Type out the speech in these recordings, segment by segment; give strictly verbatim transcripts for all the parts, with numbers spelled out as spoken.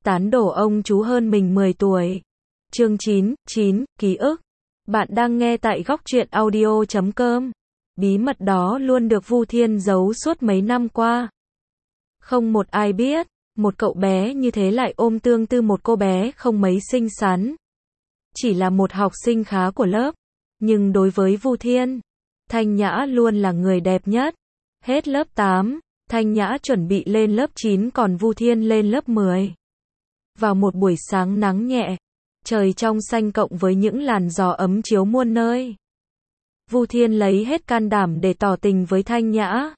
tán đổ ông chú hơn mình mười tuổi. Chương chín, chín, ký ức. Bạn đang nghe tại góc truyện audio chấm com. Bí mật đó luôn được Vu Thiên giấu suốt mấy năm qua. Không một ai biết, một cậu bé như thế lại ôm tương tư một cô bé không mấy xinh xắn. Chỉ là một học sinh khá của lớp. Nhưng đối với Vu Thiên, Thanh Nhã luôn là người đẹp nhất. Hết lớp tám, Thanh Nhã chuẩn bị lên lớp chín còn Vu Thiên lên lớp mười. Vào một buổi sáng nắng nhẹ, trời trong xanh cộng với những làn gió ấm chiếu muôn nơi. Vu Thiên lấy hết can đảm để tỏ tình với Thanh Nhã.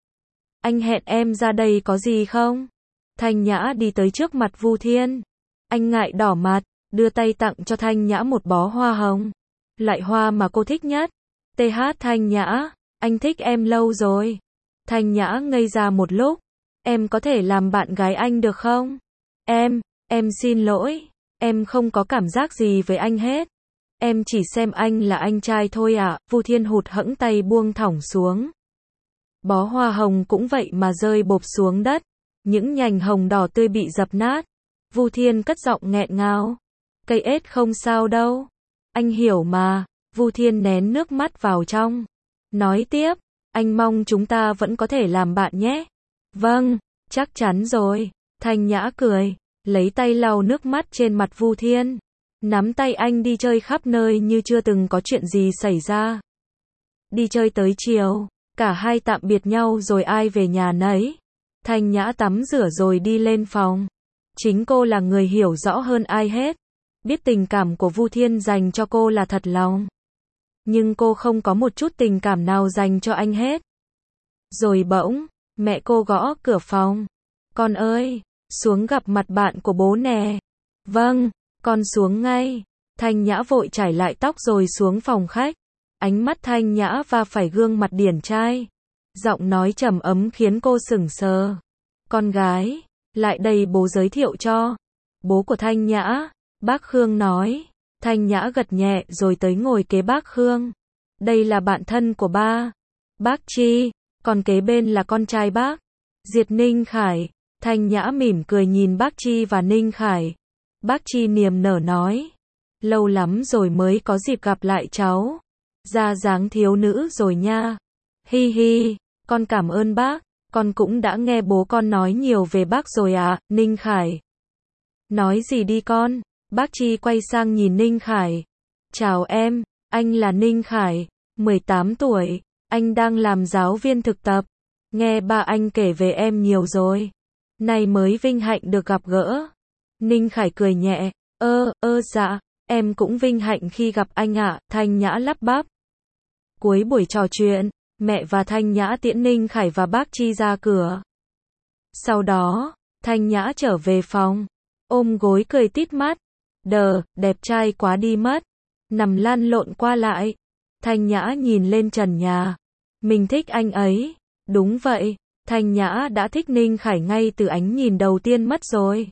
Anh hẹn em ra đây có gì không? Thanh Nhã đi tới trước mặt Vu Thiên. Anh ngại đỏ mặt, đưa tay tặng cho Thanh Nhã một bó hoa hồng. Loại hoa mà cô thích nhất. tê hát Thanh Nhã, anh thích em lâu rồi. Thanh Nhã ngây ra một lúc. Em có thể làm bạn gái anh được không? Em, em xin lỗi. Em không có cảm giác gì với anh hết. Em chỉ xem anh là anh trai thôi ạ. Vu Thiên hụt hẫng tay buông thõng xuống. Bó hoa hồng cũng vậy mà rơi bộp xuống đất. Những nhành hồng đỏ tươi bị dập nát. Vu Thiên cất giọng nghẹn ngào. Cây ết không sao đâu. Anh hiểu mà. Vu Thiên nén nước mắt vào trong. Nói tiếp. Anh mong chúng ta vẫn có thể làm bạn nhé. Vâng, chắc chắn rồi. Thanh Nhã cười. Lấy tay lau nước mắt trên mặt Vu Thiên. Nắm tay anh đi chơi khắp nơi như chưa từng có chuyện gì xảy ra. Đi chơi tới chiều. Cả hai tạm biệt nhau rồi ai về nhà nấy. Thanh Nhã tắm rửa rồi đi lên phòng. Chính cô là người hiểu rõ hơn ai hết. Biết tình cảm của Vu Thiên dành cho cô là thật lòng. Nhưng cô không có một chút tình cảm nào dành cho anh hết. Rồi bỗng, mẹ cô gõ cửa phòng. Con ơi, xuống gặp mặt bạn của bố nè. Vâng, con xuống ngay. Thanh Nhã vội chải lại tóc rồi xuống phòng khách. Ánh mắt Thanh Nhã va phải gương mặt điển trai. Giọng nói trầm ấm khiến cô sững sờ. Con gái, lại đây bố giới thiệu cho. Bố của Thanh Nhã, bác Khương nói. Thanh Nhã gật nhẹ rồi tới ngồi kế bác Khương. Đây là bạn thân của ba. Bác Chi, còn kế bên là con trai bác. Diệt Ninh Khải. Thanh Nhã mỉm cười nhìn bác Chi và Ninh Khải. Bác Chi niềm nở nói. Lâu lắm rồi mới có dịp gặp lại cháu. Ra dáng thiếu nữ rồi nha. Hi hi, con cảm ơn bác. Con cũng đã nghe bố con nói nhiều về bác rồi ạ. Ninh Khải. Nói gì đi con. Bác Chi quay sang nhìn Ninh Khải. Chào em, anh là Ninh Khải, mười tám tuổi, anh đang làm giáo viên thực tập. Nghe ba anh kể về em nhiều rồi. Nay mới vinh hạnh được gặp gỡ. Ninh Khải cười nhẹ. Ơ, ơ dạ, em cũng vinh hạnh khi gặp anh ạ. Thanh Nhã lắp bắp. Cuối buổi trò chuyện, mẹ và Thanh Nhã tiễn Ninh Khải và bác Chi ra cửa. Sau đó, Thanh Nhã trở về phòng, ôm gối cười tít mắt. Đờ, đẹp trai quá đi mất. Nằm lăn lộn qua lại. Thanh Nhã nhìn lên trần nhà. Mình thích anh ấy. Đúng vậy, Thanh Nhã đã thích Ninh Khải ngay từ ánh nhìn đầu tiên mất rồi.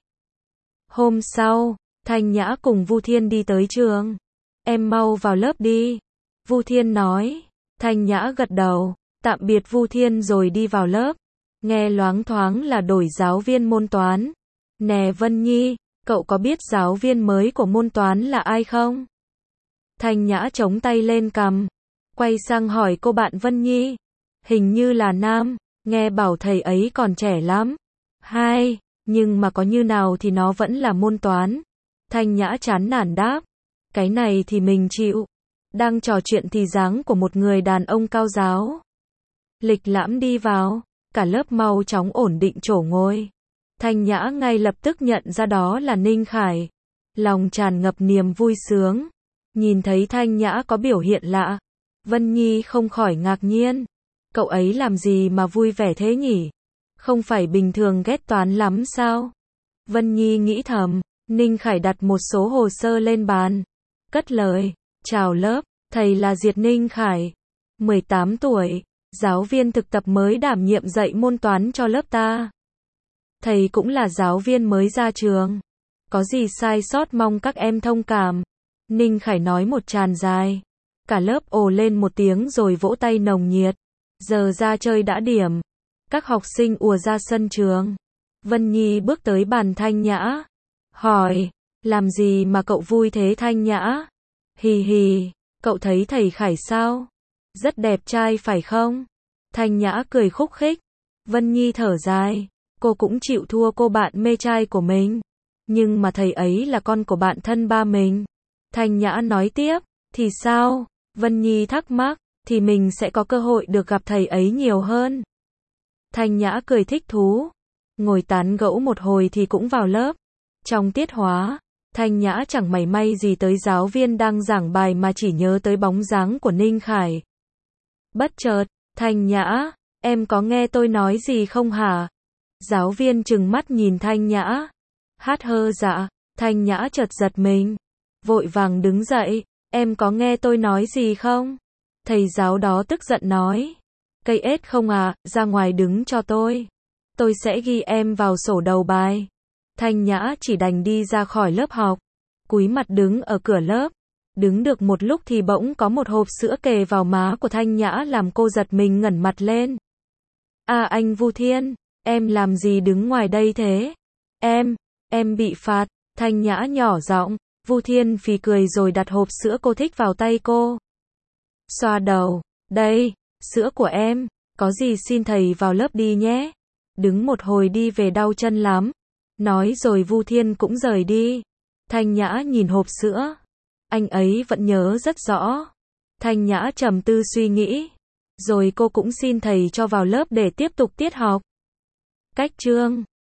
Hôm sau, Thanh Nhã cùng Vu Thiên đi tới trường. Em mau vào lớp đi. Vu Thiên nói. Thanh Nhã gật đầu, tạm biệt Vu Thiên rồi đi vào lớp. Nghe loáng thoáng là đổi giáo viên môn toán. Nè Vân Nhi, cậu có biết giáo viên mới của môn toán là ai không? Thanh Nhã chống tay lên cằm, quay sang hỏi cô bạn Vân Nhi. Hình như là nam, nghe bảo thầy ấy còn trẻ lắm. Hai, nhưng mà có như nào thì nó vẫn là môn toán. Thanh Nhã chán nản đáp. Cái này thì mình chịu. Đang trò chuyện thì dáng của một người đàn ông cao giáo. Lịch lãm đi vào, cả lớp mau chóng ổn định chỗ ngồi. Thanh Nhã ngay lập tức nhận ra đó là Ninh Khải. Lòng tràn ngập niềm vui sướng. Nhìn thấy Thanh Nhã có biểu hiện lạ. Vân Nhi không khỏi ngạc nhiên. Cậu ấy làm gì mà vui vẻ thế nhỉ? Không phải bình thường ghét toán lắm sao? Vân Nhi nghĩ thầm. Ninh Khải đặt một số hồ sơ lên bàn. Cất lời. Chào lớp, thầy là Diệt Ninh Khải. mười tám tuổi, giáo viên thực tập mới đảm nhiệm dạy môn toán cho lớp ta. Thầy cũng là giáo viên mới ra trường. Có gì sai sót mong các em thông cảm. Ninh Khải nói một tràng dài. Cả lớp ồ lên một tiếng rồi vỗ tay nồng nhiệt. Giờ ra chơi đã điểm. Các học sinh ùa ra sân trường. Vân Nhi bước tới bàn Thanh Nhã. hỏi, làm gì mà cậu vui thế Thanh Nhã? Hì hì, cậu thấy thầy Khải sao? Rất đẹp trai phải không? Thanh Nhã cười khúc khích. Vân Nhi thở dài, cô cũng chịu thua cô bạn mê trai của mình. Nhưng mà thầy ấy là con của bạn thân ba mình. Thanh Nhã nói tiếp, thì sao? Vân Nhi thắc mắc, thì mình sẽ có cơ hội được gặp thầy ấy nhiều hơn. Thanh Nhã cười thích thú, ngồi tán gẫu một hồi thì cũng vào lớp. Trong tiết hóa, Thanh Nhã chẳng mảy may gì tới giáo viên đang giảng bài mà chỉ nhớ tới bóng dáng của Ninh Khải. Bất chợt, Thanh Nhã, em có nghe tôi nói gì không hả? Giáo viên trừng mắt nhìn Thanh Nhã. Hát hơ dạ, Thanh Nhã chợt giật mình, vội vàng đứng dậy, em có nghe tôi nói gì không? Thầy giáo đó tức giận nói, cây ếch không à, ra ngoài đứng cho tôi. Tôi sẽ ghi em vào sổ đầu bài. Thanh Nhã chỉ đành đi ra khỏi lớp học, cúi mặt đứng ở cửa lớp. Đứng được một lúc thì bỗng có một hộp sữa kề vào má của Thanh Nhã làm cô giật mình ngẩng mặt lên. À anh Vu Thiên, em làm gì đứng ngoài đây thế? Em, em bị phạt. Thanh Nhã nhỏ giọng. Vu Thiên phì cười rồi đặt hộp sữa cô thích vào tay cô. Xoa đầu, đây, sữa của em, có gì xin thầy vào lớp đi nhé. Đứng một hồi đi về đau chân lắm. Nói rồi Vu Thiên cũng rời đi. Thanh Nhã nhìn hộp sữa. Anh ấy vẫn nhớ rất rõ. Thanh Nhã trầm tư suy nghĩ. Rồi cô cũng xin thầy cho vào lớp để tiếp tục tiết học. Cách chương